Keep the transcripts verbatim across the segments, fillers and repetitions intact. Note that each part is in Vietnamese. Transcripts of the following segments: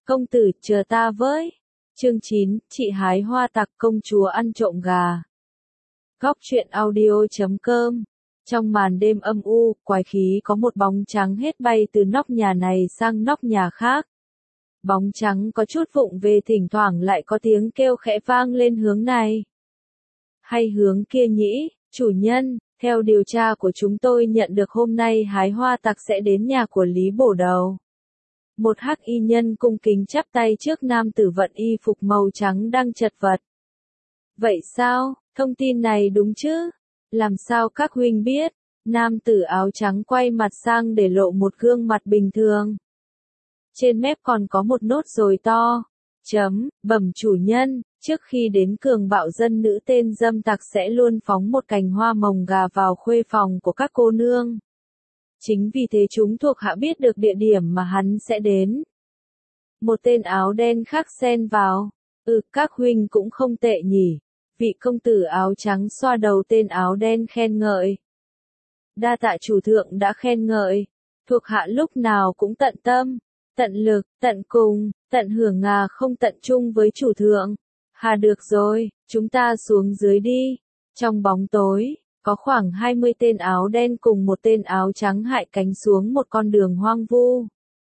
Công tử, chờ ta với. Chương chín, chị hái hoa tặc công chúa ăn trộm gà. Góc truyện audio chấm com. Trong màn đêm âm u, quái khí có một bóng trắng hết bay từ nóc nhà này sang nóc nhà khác. Bóng trắng có chút vụng về, thỉnh thoảng lại có tiếng kêu khẽ vang lên hướng này. Hay hướng kia nhỉ, chủ nhân, theo điều tra của chúng tôi nhận được hôm nay hái hoa tặc sẽ đến nhà của Lý Bổ Đầu. Một hắc y nhân cung kính chắp tay trước nam tử vận y phục màu trắng đang chật vật. Vậy sao, thông tin này đúng chứ? Làm sao các huynh biết? Nam tử áo trắng quay mặt sang để lộ một gương mặt bình thường. Trên mép còn có một nốt ruồi to. Chấm, bẩm chủ nhân, trước khi đến cường bạo dân nữ tên dâm tặc sẽ luôn phóng một cành hoa mồng gà vào khuê phòng của các cô nương. Chính vì thế chúng thuộc hạ biết được địa điểm mà hắn sẽ đến. Một tên áo đen khác xen vào. Ừ, các huynh cũng không tệ nhỉ. Vị công tử áo trắng xoa đầu tên áo đen khen ngợi. Đa tạ chủ thượng đã khen ngợi. Thuộc hạ lúc nào cũng tận tâm, tận lực, tận cùng, tận hưởng ngà không tận chung với chủ thượng. Hà được rồi, chúng ta xuống dưới đi. Trong bóng tối, có khoảng hai mươi tên áo đen cùng một tên áo trắng hại cánh xuống một con đường hoang vu.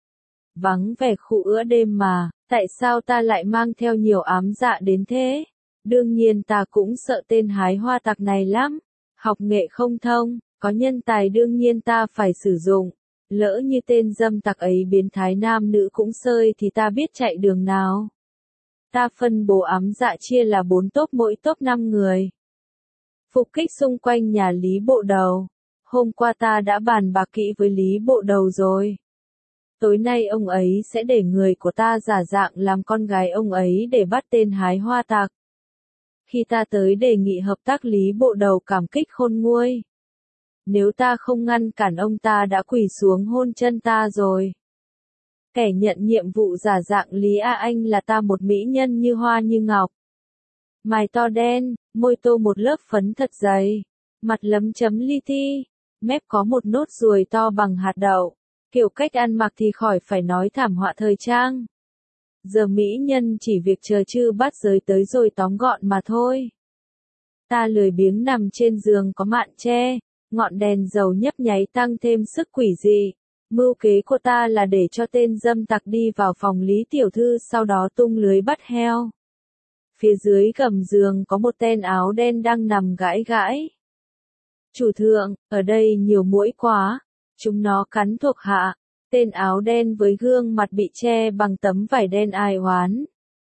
Vắng vẻ khu ữa đêm mà, tại sao ta lại mang theo nhiều ám dạ đến thế? Đương nhiên ta cũng sợ tên hái hoa tặc này lắm. Học nghệ không thông, có nhân tài đương nhiên ta phải sử dụng. Lỡ như tên dâm tặc ấy biến thái nam nữ cũng sơi thì ta biết chạy đường nào. Ta phân bố ám dạ chia là bốn tốp, mỗi tốp năm người. Phục kích xung quanh nhà Lý Bộ Đầu. Hôm qua ta đã bàn bạc kỹ với Lý Bộ Đầu rồi. Tối nay ông ấy sẽ để người của ta giả dạng làm con gái ông ấy để bắt tên hái hoa tặc. Khi ta tới đề nghị hợp tác, Lý Bộ Đầu cảm kích khôn nguôi. Nếu ta không ngăn cản ông ta đã quỳ xuống hôn chân ta rồi. Kẻ nhận nhiệm vụ giả dạng Lý A Anh là ta, một mỹ nhân như hoa như ngọc. Mày to đen, môi tô một lớp phấn thật dày, mặt lấm chấm li ti, mép có một nốt ruồi to bằng hạt đậu. Kiểu cách ăn mặc thì khỏi phải nói, thảm họa thời trang. Giờ mỹ nhân chỉ việc chờ chư bắt giới tới rồi tóm gọn mà thôi. Ta lười biếng nằm trên giường có mạn che, ngọn đèn dầu nhấp nháy tăng thêm sức quỷ dị. Mưu kế của ta là để cho tên dâm tặc đi vào phòng Lý tiểu thư, sau đó tung lưới bắt heo. Phía dưới gầm giường có một tên áo đen đang nằm gãi gãi. Chủ thượng, ở đây nhiều muỗi quá, chúng nó cắn thuộc hạ. Tên áo đen với gương mặt bị che bằng tấm vải đen ai oán.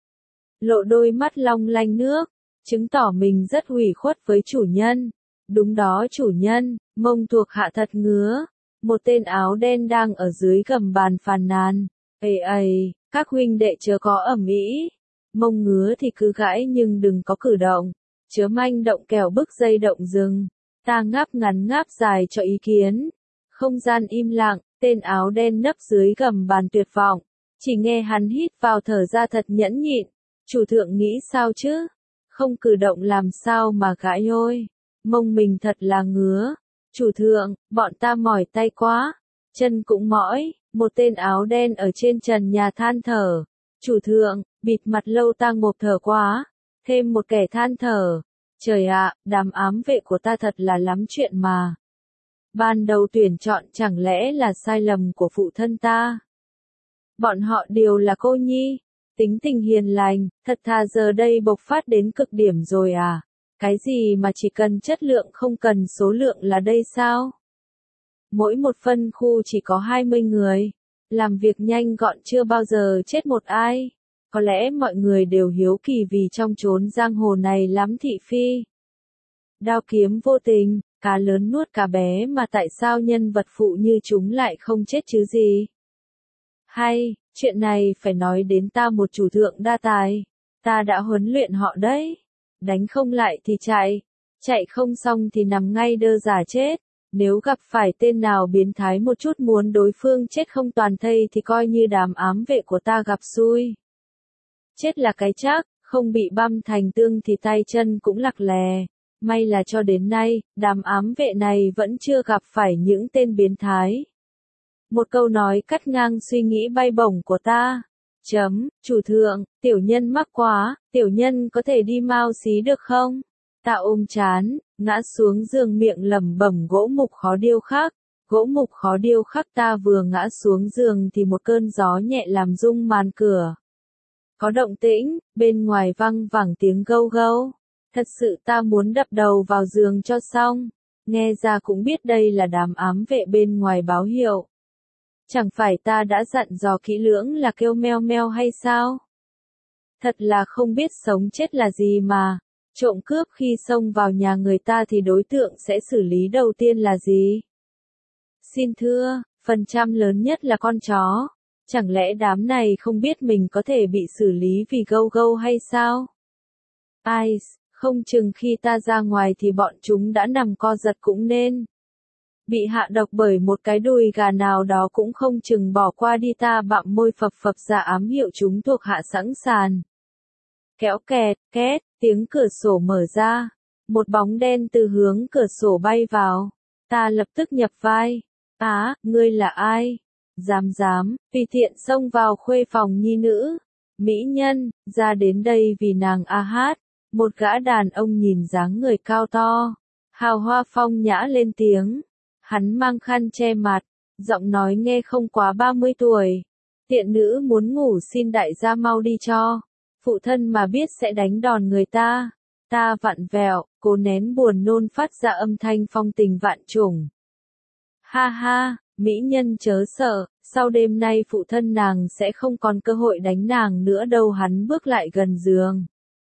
Lộ đôi mắt long lanh nước, chứng tỏ mình rất ủy khuất với chủ nhân. Đúng đó chủ nhân, mông thuộc hạ thật ngứa. Một tên áo đen đang ở dưới gầm bàn phàn nàn. Ây ây, các huynh đệ chớ có ầm ĩ. Mông ngứa thì cứ gãi nhưng đừng có cử động. Chớ manh động kẻo bức dây động rừng. Ta ngáp ngắn ngáp dài cho ý kiến. Không gian im lặng, tên áo đen nấp dưới gầm bàn tuyệt vọng. Chỉ nghe hắn hít vào thở ra thật nhẫn nhịn. Chủ thượng nghĩ sao chứ? Không cử động làm sao mà gãi ôi. Mông mình thật là ngứa. Chủ thượng, bọn ta mỏi tay quá. Chân cũng mỏi. Một tên áo đen ở trên trần nhà than thở. Chủ thượng, bịt mặt lâu tang ngộp thở quá. Thêm một kẻ than thở. Trời ạ, đám ám vệ của ta thật là lắm chuyện mà. Ban đầu tuyển chọn chẳng lẽ là sai lầm của phụ thân ta? Bọn họ đều là cô nhi, tính tình hiền lành, thật thà, giờ đây bộc phát đến cực điểm rồi à? Cái gì mà chỉ cần chất lượng không cần số lượng là đây sao? Mỗi một phân khu chỉ có hai mươi người, làm việc nhanh gọn chưa bao giờ chết một ai. Có lẽ mọi người đều hiếu kỳ vì trong chốn giang hồ này lắm thị phi. Đao kiếm vô tình, cá lớn nuốt cá bé, mà tại sao nhân vật phụ như chúng lại không chết chứ gì? Hay, chuyện này phải nói đến ta, một chủ thượng đa tài. Ta đã huấn luyện họ đấy. Đánh không lại thì chạy, chạy không xong thì nằm ngay đơ giả chết. Nếu gặp phải tên nào biến thái một chút muốn đối phương chết không toàn thây thì coi như đám ám vệ của ta gặp xui. Chết là cái chắc, không bị băm thành tương thì tay chân cũng lặc lè. May là cho đến nay, đám ám vệ này vẫn chưa gặp phải những tên biến thái. Một câu nói cắt ngang suy nghĩ bay bổng của ta. Chấm, chủ thượng, tiểu nhân mắc quá, tiểu nhân có thể đi mau xí được không? Ta ôm chán, ngã xuống giường miệng lẩm bẩm gỗ mục khó điêu khắc, gỗ mục khó điêu khắc. Ta vừa ngã xuống giường thì một cơn gió nhẹ làm rung màn cửa. Có động tĩnh, bên ngoài văng vẳng tiếng gâu gâu. Thật sự ta muốn đập đầu vào giường cho xong. Nghe ra cũng biết đây là đám ám vệ bên ngoài báo hiệu. Chẳng phải ta đã dặn dò kỹ lưỡng là kêu meo meo hay sao? Thật là không biết sống chết là gì mà. Trộm cướp khi xông vào nhà người ta thì đối tượng sẽ xử lý đầu tiên là gì? Xin thưa, phần trăm lớn nhất là con chó. Chẳng lẽ đám này không biết mình có thể bị xử lý vì gâu gâu hay sao? Ai, không chừng khi ta ra ngoài thì bọn chúng đã nằm co giật cũng nên. Bị hạ độc bởi một cái đùi gà nào đó cũng không chừng bỏ qua đi. Ta bặm môi phập phập ra ám hiệu chúng thuộc hạ sẵn sàn. Kéo kẹt, két, tiếng cửa sổ mở ra. Một bóng đen từ hướng cửa sổ bay vào. Ta lập tức nhập vai. Á, ngươi là ai? Dám dám, tùy tiện xông vào khuê phòng nhi nữ. Mỹ nhân, ra đến đây vì nàng a hát. Một gã đàn ông nhìn dáng người cao to. Hào hoa phong nhã lên tiếng. Hắn mang khăn che mặt. Giọng nói nghe không quá ba mươi tuổi. Tiện nữ muốn ngủ xin đại gia mau đi cho. Phụ thân mà biết sẽ đánh đòn người ta. Ta vặn vẹo, cố nén buồn nôn phát ra âm thanh phong tình vạn trùng. Ha ha, mỹ nhân chớ sợ, sau đêm nay phụ thân nàng sẽ không còn cơ hội đánh nàng nữa đâu. Hắn bước lại gần giường.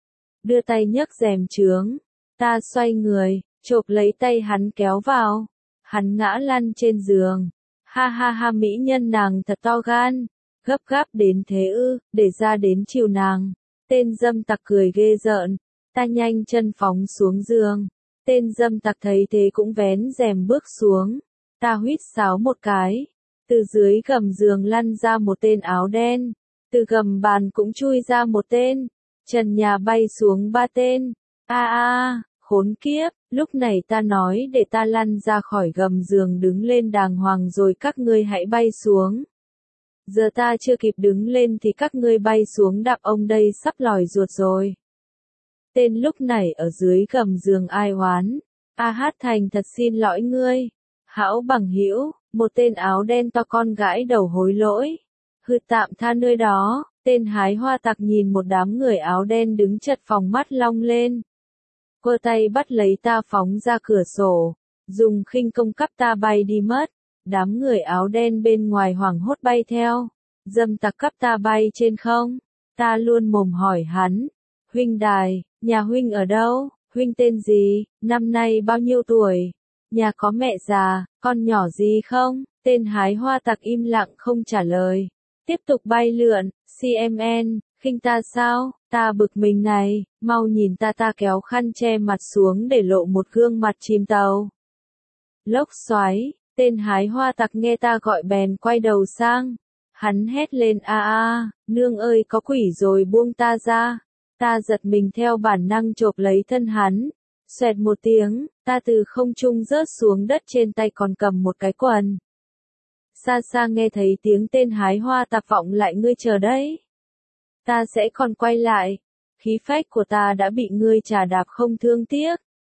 Đưa tay nhấc rèm chướng. Ta xoay người, chộp lấy tay hắn kéo vào. Hắn ngã lăn trên giường. Ha ha ha, mỹ nhân nàng thật to gan. Gấp gáp đến thế ư, để ra đến chiều nàng. Tên dâm tặc cười ghê rợn. Ta nhanh chân phóng xuống giường. Tên dâm tặc thấy thế cũng vén rèm bước xuống. Ta huýt sáo một cái. Từ dưới gầm giường lăn ra một tên áo đen. Từ gầm bàn cũng chui ra một tên. Trần nhà bay xuống ba tên. A a, khốn kiếp, lúc này ta nói để ta lăn ra khỏi gầm giường đứng lên đàng hoàng rồi các ngươi hãy bay xuống. Giờ ta chưa kịp đứng lên thì các ngươi bay xuống đạp ông đây sắp lòi ruột rồi. Tên lúc này ở dưới gầm giường ai oán. A hát thành thật xin lỗi ngươi. Hão bằng hữu, một tên áo đen to con gãi đầu hối lỗi. Hư tạm tha nơi đó, tên hái hoa tặc nhìn một đám người áo đen đứng chật phòng mắt long lên. Quơ tay bắt lấy ta phóng ra cửa sổ, dùng khinh công cắp ta bay đi mất. Đám người áo đen bên ngoài hoảng hốt bay theo. Dâm tặc cắp ta bay trên không. Ta luôn mồm hỏi hắn. Huynh đài, nhà huynh ở đâu? Huynh tên gì? Năm nay bao nhiêu tuổi? Nhà có mẹ già, con nhỏ gì không? Tên hái hoa tặc im lặng không trả lời. Tiếp tục bay lượn. xê em en, khinh ta sao? Ta bực mình này, mau nhìn ta. Ta kéo khăn che mặt xuống để lộ một gương mặt chim tàu. Lốc xoáy. Tên hái hoa tặc nghe ta gọi bèn quay đầu sang. Hắn hét lên a a, nương ơi có quỷ rồi buông ta ra. Ta giật mình theo bản năng chộp lấy thân hắn. Xoẹt một tiếng, ta từ không trung rớt xuống đất trên tay còn cầm một cái quần. Xa xa nghe thấy tiếng tên hái hoa tặc vọng lại ngươi chờ đấy. Ta sẽ còn quay lại. Khí phách của ta đã bị ngươi chà đạp không thương tiếc.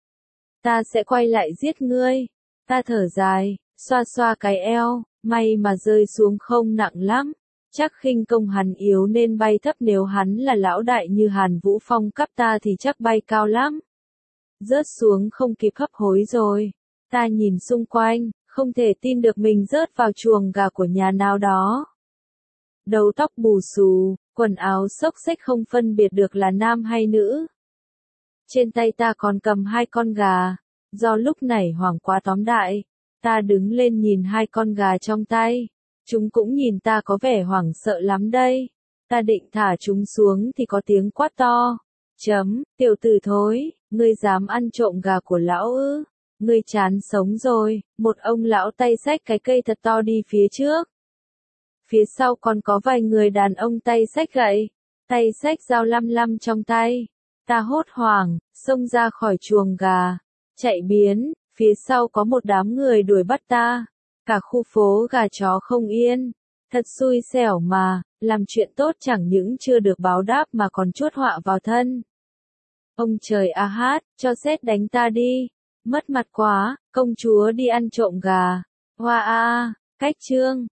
Ta sẽ quay lại giết ngươi. Ta thở dài. Xoa xoa cái eo, may mà rơi xuống không nặng lắm. Chắc khinh công hắn yếu nên bay thấp, nếu hắn là lão đại như Hàn Vũ Phong cắp ta thì chắc bay cao lắm. Rớt xuống không kịp hấp hối rồi. Ta nhìn xung quanh, không thể tin được mình rớt vào chuồng gà của nhà nào đó. Đầu tóc bù xù, quần áo xốc xếch không phân biệt được là nam hay nữ. Trên tay ta còn cầm hai con gà, do lúc này hoảng quá tóm đại. Ta đứng lên nhìn hai con gà trong tay. Chúng cũng nhìn ta có vẻ hoảng sợ lắm đây. Ta định thả chúng xuống thì có tiếng quát to. Chấm, tiểu tử thối, ngươi dám ăn trộm gà của lão ư? Ngươi chán sống rồi. Một ông lão tay xách cái cây thật to đi phía trước. Phía sau còn có vài người đàn ông tay xách gậy, tay xách dao lăm lăm trong tay. Ta hốt hoảng, xông ra khỏi chuồng gà, chạy biến. Phía sau có một đám người đuổi bắt ta. Cả khu phố gà chó không yên. Thật xui xẻo mà, làm chuyện tốt chẳng những chưa được báo đáp mà còn chuốc họa vào thân. Ông trời a hát, cho sét đánh ta đi. Mất mặt quá, công chúa đi ăn trộm gà. Hoa a, cách chương.